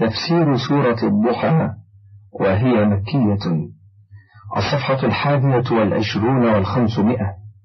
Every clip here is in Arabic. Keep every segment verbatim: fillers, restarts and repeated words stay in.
تفسير سورة الضحى وهي مكية. الصفحة الحادية والعشرون والخمسمائة.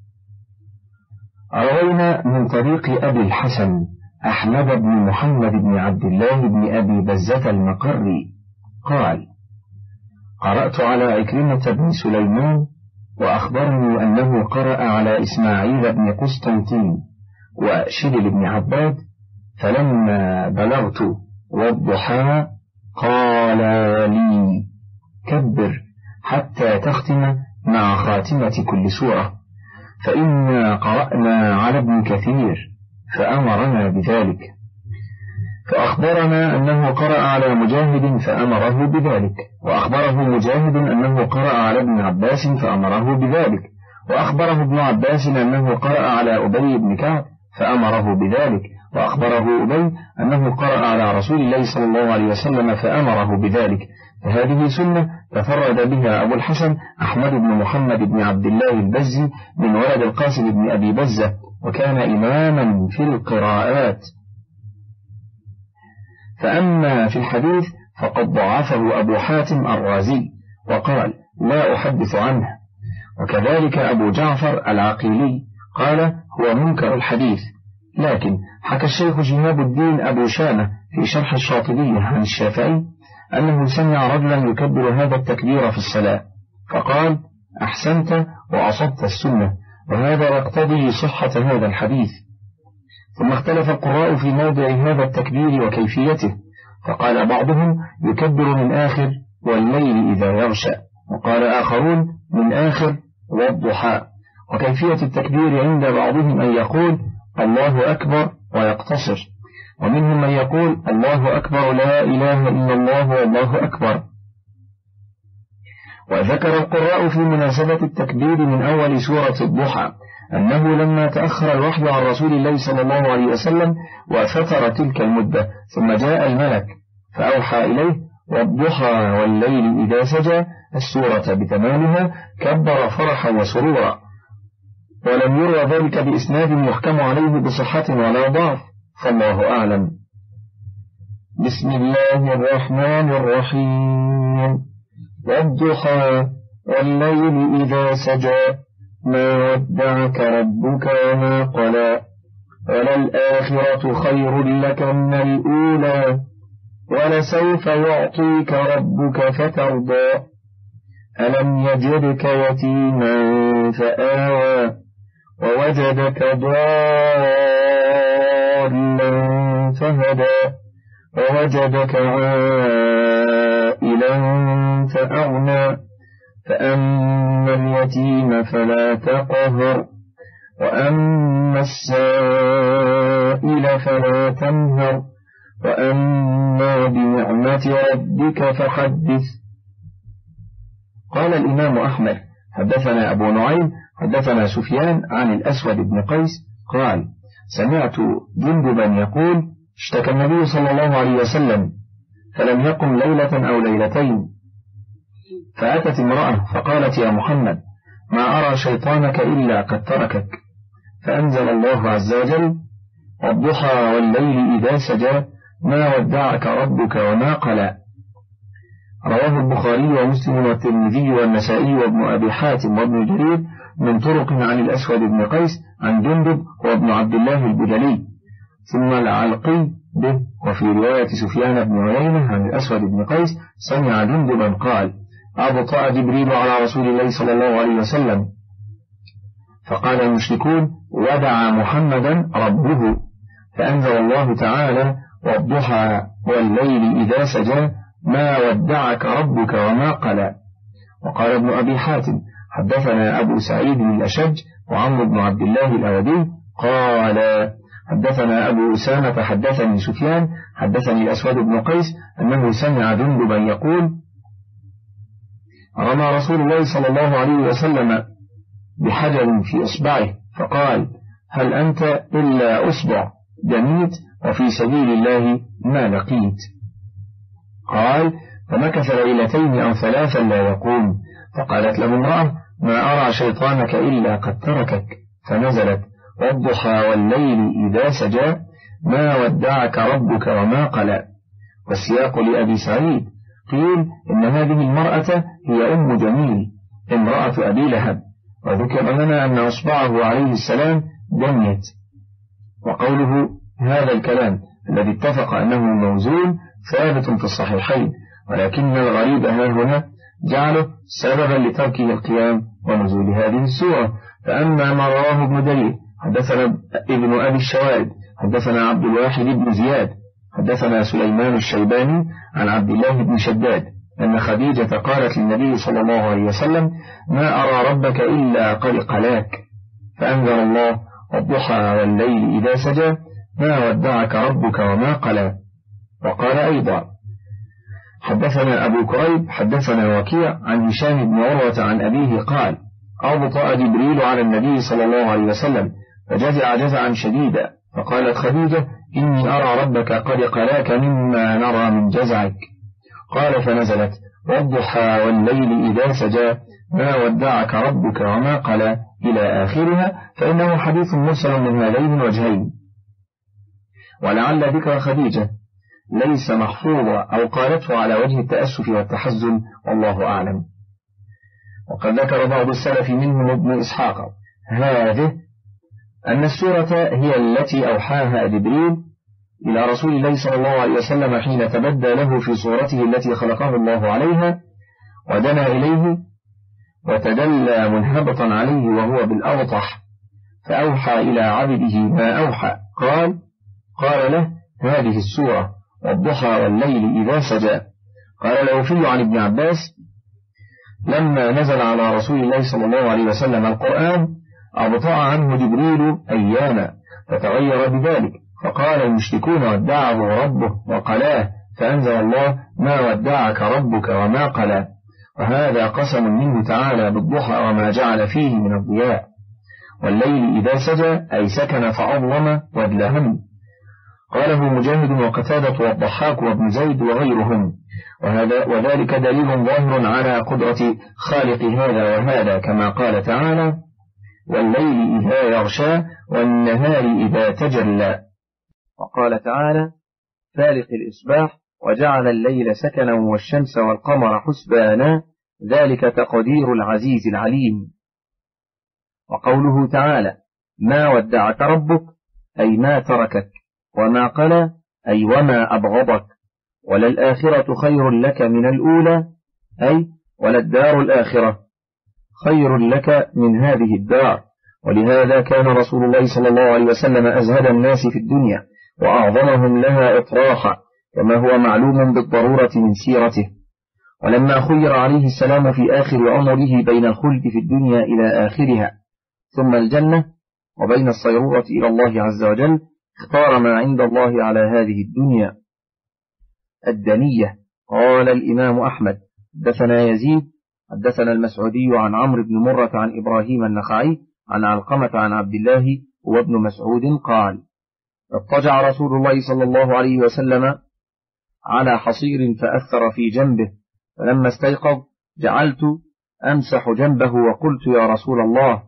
روينا من طريق أبي الحسن أحمد بن محمد بن عبد الله بن أبي بزة المقري قال: قرأت على عكرمة بن سليمان وأخبرني أنه قرأ على إسماعيل بن قسطنطين وشبل بن عباد، فلما بلغت والضحى قال لي: كبر حتى تختم مع خاتمة كل سورة، فإنا قرأنا على ابن كثير فأمرنا بذلك. فأخبرنا أنه قرأ على مجاهد فأمره بذلك، وأخبره مجاهد أنه قرأ على ابن عباس فأمره بذلك، وأخبره ابن عباس أنه قرأ على أبي بن كعب فأمره بذلك، وأخبره أبي أنه قرأ على رسول الله صلى الله عليه وسلم فأمره بذلك. فهذه سنة تفرد بها أبو الحسن أحمد بن محمد بن عبد الله البزي من ولد القاسم بن أبي بزة، وكان إماما في القراءات. فأما في الحديث فقد ضعفه أبو حاتم الرازي وقال: لا أحدث عنه. وكذلك أبو جعفر العقيلي قال: هو منكر الحديث. لكن حكى الشيخ شهاب الدين أبو شامة في شرح الشاطبية عن الشافعي أنه سمع رجلا يكبر هذا التكبير في الصلاة، فقال: أحسنت وأصبت السنة، وهذا يقتضي صحة هذا الحديث. ثم اختلف القراء في موضع هذا التكبير وكيفيته، فقال بعضهم: يكبر من آخر والليل إذا يغشى، وقال آخرون: من آخر والضحى. وكيفية التكبير عند بعضهم أن يقول: الله أكبر ويقتصر، ومنهم من يقول: الله أكبر لا إله إلا الله والله أكبر. وذكر القراء في مناسبة التكبير من أول سورة الضحى أنه لما تأخر الوحي عن رسول الله صلى الله عليه وسلم وفتر تلك المدة، ثم جاء الملك فأوحى إليه: والضحى والليل إذا سجى، السورة بتمامها، كبر فرحا وسرورا، ولم يروى ذلك بإسناد يحكم عليه بصحة ولا ضعف، فالله أعلم. بسم الله الرحمن الرحيم. والضحى والليل إذا سجى، ما ودعك ربك وما قلى، وللآخرة خير لك من الأولى، ولسوف يعطيك ربك فترضى، ألم يجدك يتيما فآوى، ووجدك ضالا فهدى، ووجدك عائلا فأغنى، فأما اليتيم فلا تقهر، وأما السائل فلا تنهر، وأما بنعمة ربك فحدث. قال الإمام أحمد: حدثنا أبو نعيم حدثنا سفيان عن الأسود بن قيس قال: سمعت جندبا يقول: اشتكى النبي صلى الله عليه وسلم فلم يقم ليلة أو ليلتين، فأتت امرأة فقالت: يا محمد، ما أرى شيطانك إلا قد تركك، فأنزل الله عز وجل: والضحى والليل إذا سجى، ما ودعك ربك وما قلى. رواه البخاري ومسلم والترمذي والنسائي وابن أبي حاتم وابن جرير من طرق عن الأسود بن قيس عن جندب وابن عبد الله البجلي، ثم العلقي به. وفي رواية سفيان بن عيينة عن الأسود بن قيس سمع جندبا قال: أبطأ جبريل على رسول الله صلى الله عليه وسلم، فقال المشركون: ودع محمدا ربه، فأنزل الله تعالى: والضحى والليل إذا سجى، ما ودعك ربك وما قلى. وقال ابن أبي حاتم: حدثنا أبو سعيد الأشج وعمرو بن عبد الله الأودي قال: حدثنا أبو أسامة حدثني سفيان حدثني الأسود بن قيس أنه سمع جندبا يقول: رمى رسول الله صلى الله عليه وسلم بحجر في إصبعه، فقال: هل أنت إلا أصبع دميت وفي سبيل الله ما لقيت؟ قال: فمكث ليلتين أو ثلاثا لا يقوم، فقالت له امرأة: ما أرى شيطانك إلا قد تركك، فنزلت: والضحى والليل إذا سجى، ما ودعك ربك وما قلى. والسياق لأبي سعيد. قيل إن هذه المرأة هي أم جميل امرأة أبي لهب، وذكر لنا أن أصبعه عليه السلام دميت. وقوله هذا الكلام الذي اتفق أنه موزون ثابت في الصحيحين، ولكن الغريب ها هنا جعله سببا لتركه القيام ونزول هذه السورة. فأما ما رواه ابن درير حدثنا ابن أبي الشوارد حدثنا عبد الواحد بن زياد حدثنا سليمان الشيباني عن عبد الله بن شداد أن خديجة قالت للنبي صلى الله عليه وسلم: ما أرى ربك إلا قد قلاك، فأنزل الله: والضحى والليل إذا سجى ما ودعك ربك وما قلى. وقال أيضا: حدثنا أبو كريب حدثنا وكيع عن هشام بن عروة عن أبيه قال: أبطأ جبريل على النبي صلى الله عليه وسلم فجزع جزعا شديدا، فقالت خديجة: إني أرى ربك قد قلاك مما نرى من جزعك. قال: فنزلت: والضحى والليل إذا سجى ما ودعك ربك وما قلى إلى آخرها، فإنه حديث مرسل من هذين الوجهين، ولعل ذكر خديجة ليس محفوظا أو قالته على وجه التأسف والتحزن، والله أعلم. وقد ذكر بعض السلف منهم ابن إسحاق هذه أن السورة هي التي أوحاها جبريل إلى رسول الله صلى الله عليه وسلم حين تبدى له في صورته التي خلقه الله عليها ودنا إليه وتدلى منهبطا عليه وهو بالأوطح، فأوحى إلى عبده ما أوحى. قال قال له: هذه السورة والضحى والليل إذا سجى. قال الأوفي عن ابن عباس: لما نزل على رسول الله صلى الله عليه وسلم القرآن أبطأ عنه جبريل أياما فتغير بذلك، فقال المشركون: ودعه ربه وقلاه، فأنزل الله: ما ودعك ربك وما قلى. وهذا قسم منه تعالى بالضحى وما جعل فيه من الضياء، والليل إذا سجى أي سكن فأظلم وادلهم. قاله مجاهد وقتادة والضحاك وابن زيد وغيرهم، وهذا وذلك دليل ظاهر على قدرة خالق هذا وهذا، كما قال تعالى: والليل إذا يغشى والنهار إذا تجلى. وقال تعالى: فالق الإصباح وجعل الليل سكنا والشمس والقمر حسبانا ذلك تقدير العزيز العليم. وقوله تعالى: ما ودعك ربك أي ما تركك، وما قلى أي وما أبغضك، وللآخرة خير لك من الأولى أي وللدار الآخرة خير لك من هذه الدار. ولهذا كان رسول الله صلى الله عليه وسلم أزهد الناس في الدنيا وأعظمهم لها إطراحا، كما هو معلوم بالضرورة من سيرته. ولما خير عليه السلام في آخر عمره بين الخلد في الدنيا إلى آخرها ثم الجنة وبين الصيرورة إلى الله عز وجل، اختار ما عند الله على هذه الدنيا الدنية. قال الإمام أحمد: حدثنا يزيد حدثنا المسعودي عن عمرو بن مرة عن إبراهيم النخعي عن علقمة عن عبد الله وابن مسعود قال: اضطجع رسول الله صلى الله عليه وسلم على حصير فأثر في جنبه، فلما استيقظ جعلت أمسح جنبه وقلت: يا رسول الله،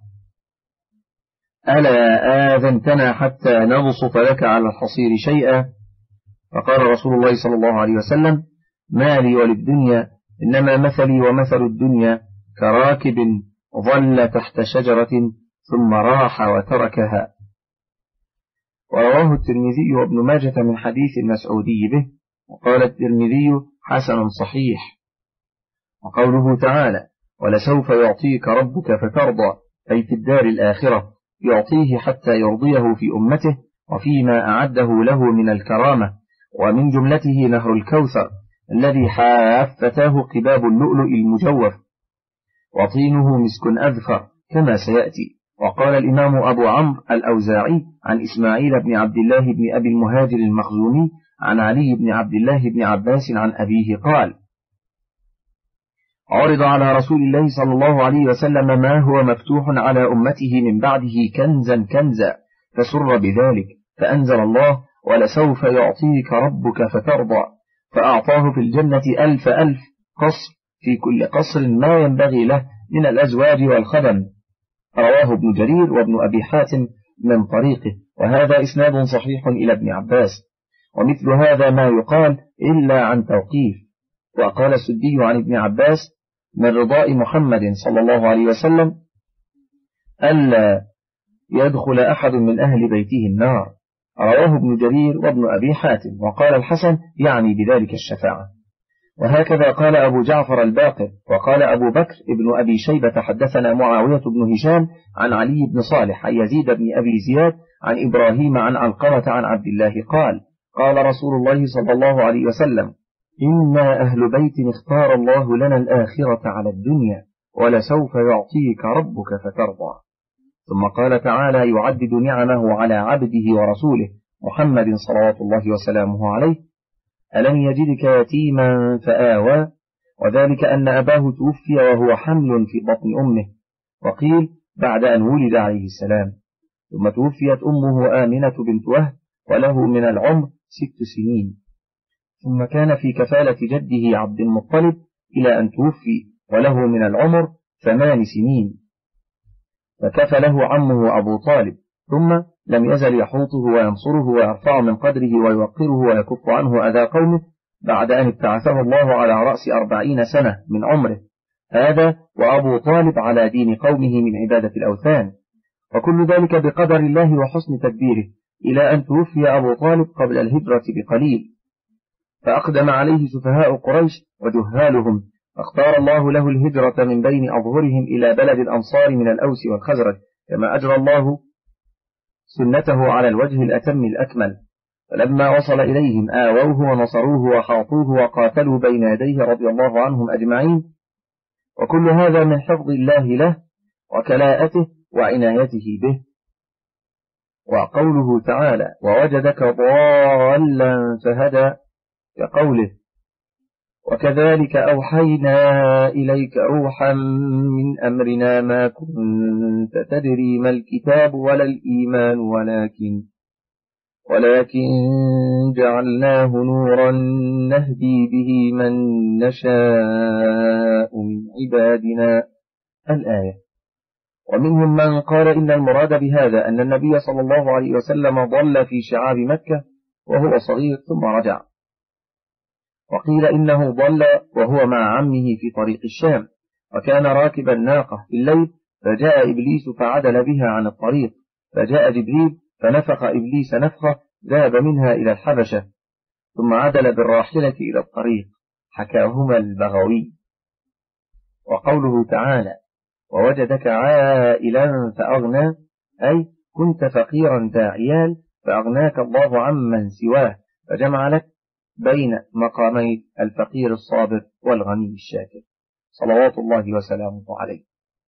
ألا آذنتنا حتى نبسط لك على الحصير شيئا؟ فقال رسول الله صلى الله عليه وسلم: ما لي وللدنيا، إنما مثلي ومثل الدنيا كراكب ظل تحت شجرة ثم راح وتركها. ورواه الترمذي وابن ماجة من حديث المسعودي به، وقال الترمذي: حسن صحيح. وقوله تعالى: ولسوف يعطيك ربك فترضى، أي في الدار الآخرة يعطيه حتى يرضيه في أمته وفيما أعده له من الكرامة، ومن جملته نهر الكوثر الذي حافتاه قباب اللؤلؤ المجوف وطينه مسك أذفر كما سيأتي. وقال الإمام أبو عمرو الأوزاعي عن إسماعيل بن عبد الله بن أبي المهاجر المخزومي عن علي بن عبد الله بن عباس عن أبيه قال: عرض على رسول الله صلى الله عليه وسلم ما هو مفتوح على أمته من بعده كنزا كنزا، فسر بذلك، فأنزل الله: ولسوف يعطيك ربك فترضى، فأعطاه في الجنة ألف ألف قصر، في كل قصر ما ينبغي له من الأزواج والخدم. رواه ابن جرير وابن أبي حاتم من طريقه، وهذا إسناد صحيح إلى ابن عباس. ومثل هذا ما يقال إلا عن توقيف. وقال السدي عن ابن عباس من رضاء محمد صلى الله عليه وسلم ألا يدخل أحد من أهل بيته النار. رواه ابن جرير وابن أبي حاتم. وقال الحسن يعني بذلك الشفاعة. وهكذا قال أبو جعفر الباقر. وقال أبو بكر ابن أبي شيبة حدثنا معاوية بن هشام عن علي بن صالح عن يزيد بن أبي زياد عن إبراهيم عن علقمة عن عبد الله قال قال رسول الله صلى الله عليه وسلم إنا أهل بيت اختار الله لنا الآخرة على الدنيا ولسوف يعطيك ربك فترضى. ثم قال تعالى يعدد نعمه على عبده ورسوله محمد صلوات الله وسلامه عليه ألم يجدك يتيما فآوى وذلك أن أباه توفي وهو حمل في بطن أمه، وقيل بعد أن ولد عليه السلام، ثم توفيت أمه آمنة بنت وهب وله من العمر ست سنين، ثم كان في كفالة جده عبد المطلب إلى أن توفي وله من العمر ثمان سنين، فكفله عمه أبو طالب، ثم لم يزل يحوطه وينصره ويرفع من قدره ويوقره ويكف عنه أذى قومه بعد أن ابتعثه الله على رأس أربعين سنة من عمره، هذا وأبو طالب على دين قومه من عبادة الأوثان، وكل ذلك بقدر الله وحسن تدبيره، إلى أن توفي أبو طالب قبل الهجرة بقليل، فأقدم عليه سفهاء قريش وجهالهم، فاختار الله له الهجرة من بين أظهرهم إلى بلد الأنصار من الأوس والخزرج، كما أجرى الله سنته على الوجه الأتم الأكمل. فلما وصل إليهم آووه ونصروه وحاطوه وقاتلوا بين يديه رضي الله عنهم أجمعين، وكل هذا من حفظ الله له وكلاءته وعنايته به. وقوله تعالى ووجدك ضالا فهدى كقوله وكذلك أوحينا إليك روحا من أمرنا ما كنت تدري ما الكتاب ولا الإيمان ولكن ولكن جعلناه نورا نهدي به من نشاء من عبادنا الآية. ومنهم من قال إن المراد بهذا أن النبي صلى الله عليه وسلم ضل في شعاب مكة وهو صغير ثم رجع، وقيل إنه ضل وهو مع عمه في طريق الشام، وكان راكبا ناقة في الليل فجاء إبليس فعدل بها عن الطريق، فجاء جبريل فنفخ إبليس نفخة ذهب منها إلى الحبشة، ثم عدل بالراحلة إلى الطريق، حكاهما البغوي. وقوله تعالى ووجدك عائلا فأغنى أي كنت فقيرا ذا عيال فأغناك الله عمن سواه، فجمع لك بين مقامي الفقير الصابر والغني الشاكر صلوات الله وسلامه عليه.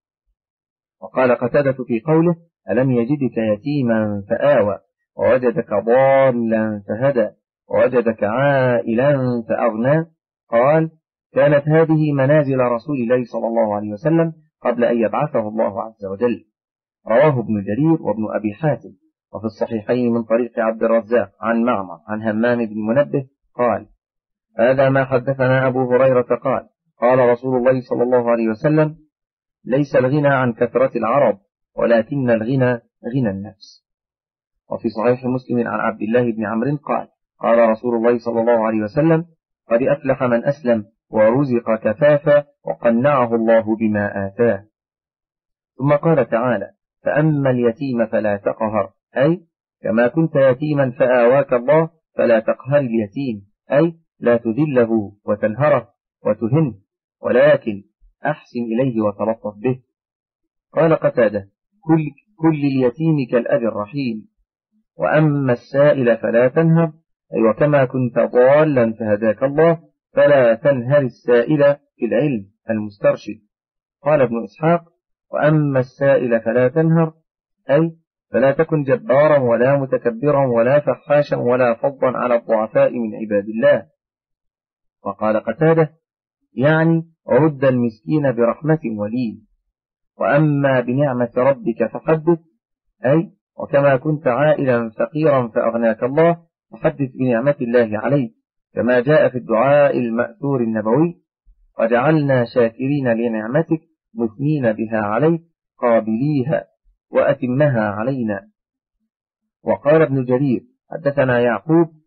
وقال قتادة في قوله ألم يجدك يتيما فآوى ووجدك ضالا فهدى ووجدك عائلا فأغنى، قال كانت هذه منازل رسول الله صلى الله عليه وسلم قبل أن يبعثه الله عز وجل. رواه ابن جرير وابن أبي حاتم. وفي الصحيحين من طريق عبد الرزاق عن معمر عن همام بن منبه قال هذا ما حدثنا أبو هريرة قال قال رسول الله صلى الله عليه وسلم ليس الغنى عن كثرة العرب ولكن الغنى غنى النفس. وفي صحيح مسلم عن عبد الله بن عمرو قال قال رسول الله صلى الله عليه وسلم قد أفلح من أسلم ورزق كفافا وقنعه الله بما آتاه. ثم قال تعالى فأما اليتيم فلا تقهر أي كما كنت يتيما فآواك الله فلا تقهر اليتيم أي لا تذله وتنهره وتهنه ولكن أحسن إليه وتلطف به. قال قتادة كل, كل اليتيم كالأب الرحيم. وأما السائل فلا تنهر أي وكما كنت ضالا فهداك الله فلا تنهر السائل في العلم المسترشد. قال ابن إسحاق وأما السائل فلا تنهر أي فلا تكن جبارا ولا متكبرا ولا فحاشا ولا فظا على الضعفاء من عباد الله. وقال قتادة يعني رد المسكين برحمة ولين. وأما بنعمة ربك فحدث أي وكما كنت عائلا فقيرا فأغناك الله فحدث بنعمة الله عليك، كما جاء في الدعاء المأثور النبوي وجعلنا شاكرين لنعمتك مثنين بها عليك قابليها وأتمها علينا. وقال ابن جرير حدثنا يعقوب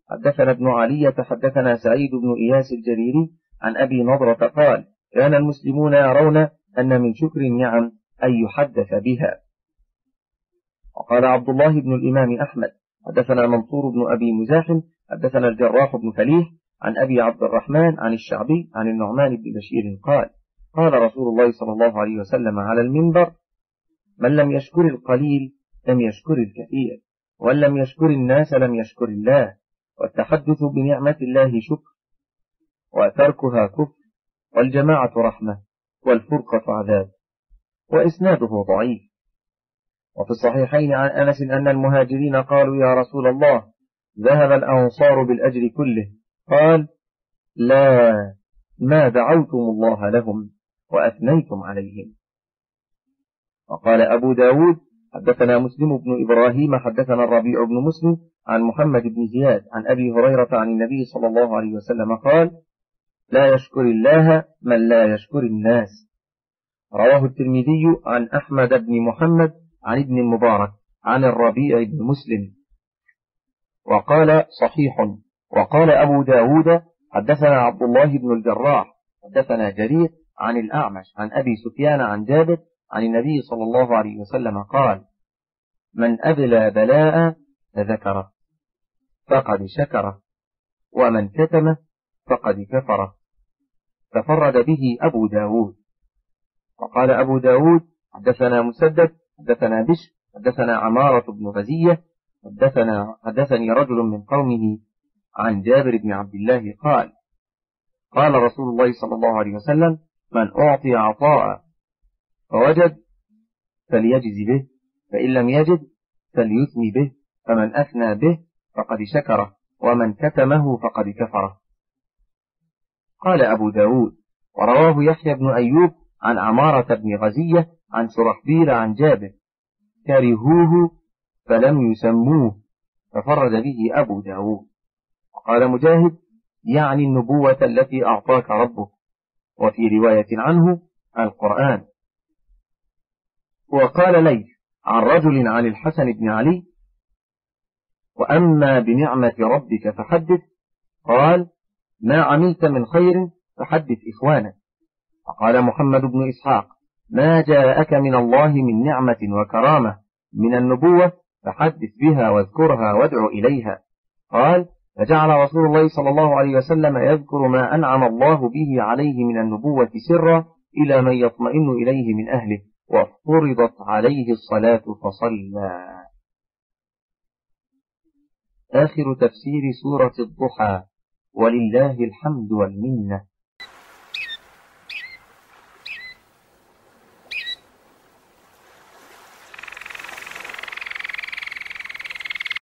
حدثنا ابن علية حدثنا سعيد بن إياس الجريري عن أبي نضرة قال كان المسلمون يرون أن من شكر النعم أن يحدث بها. وقال عبد الله بن الإمام أحمد حدثنا منصور بن أبي مزاحم حدثنا الجراح بن فليح عن أبي عبد الرحمن عن الشعبي عن النعمان بن بشير قال قال رسول الله صلى الله عليه وسلم على المنبر من لم يشكر القليل لم يشكر الكثير، ومن لم يشكر الناس لم يشكر الله، والتحدث بنعمة الله شكر، وتركها كفر، والجماعة رحمة، والفرقة عذاب. وإسناده ضعيف. وفي الصحيحين عن أنس أن المهاجرين قالوا يا رسول الله ذهب الأنصار بالأجر كله، قال لا، ما دعوتم الله لهم وأثنيتم عليهم. وقال أبو داود حدثنا مسلم بن إبراهيم حدثنا الربيع بن مسلم عن محمد بن زياد عن أبي هريرة عن النبي صلى الله عليه وسلم قال لا يشكر الله من لا يشكر الناس. رواه الترمذي عن أحمد بن محمد عن ابن المبارك عن الربيع بن مسلم وقال صحيح. وقال أبو داود حدثنا عبد الله بن الجراح حدثنا جرير عن الأعمش عن أبي سفيان عن جابر عن النبي صلى الله عليه وسلم قال من أبلى بلاء فذكره فقد شكره، ومن كتمه فقد كفره. تفرد به أبو داود. وقال أبو داود حدثنا مسدد حدثنا بشر حدثنا عمارة بن غزية حدثنا حدثني رجل من قومه عن جابر بن عبد الله قال قال رسول الله صلى الله عليه وسلم من أعطي عطاء فوجد فليجز به، فإن لم يجد فليثني به، فمن أثنى به فقد شكره، ومن كتمه فقد كفره. قال أبو داود ورواه يحيى بن أيوب عن عمارة بن غزية عن شرحبيل عن جابر كرهوه فلم يسموه، ففرد به أبو داود. وقال مجاهد يعني النبوة التي أعطاك ربك، وفي رواية عنه القرآن. وقال ليث عن رجل عن الحسن بن علي وأما بنعمة ربك فحدث، قال ما عملت من خير فحدث إخوانك. وقال محمد بن إسحاق ما جاءك من الله من نعمة وكرامة من النبوة فحدث بها واذكرها وادع إليها. قال فجعل رسول الله صلى الله عليه وسلم يذكر ما أنعم الله به عليه من النبوة سرا إلى من يطمئن إليه من أهله، وفرضت عليه الصلاة فصلى. آخر تفسير سورة الضحى، ولله الحمد والمنة.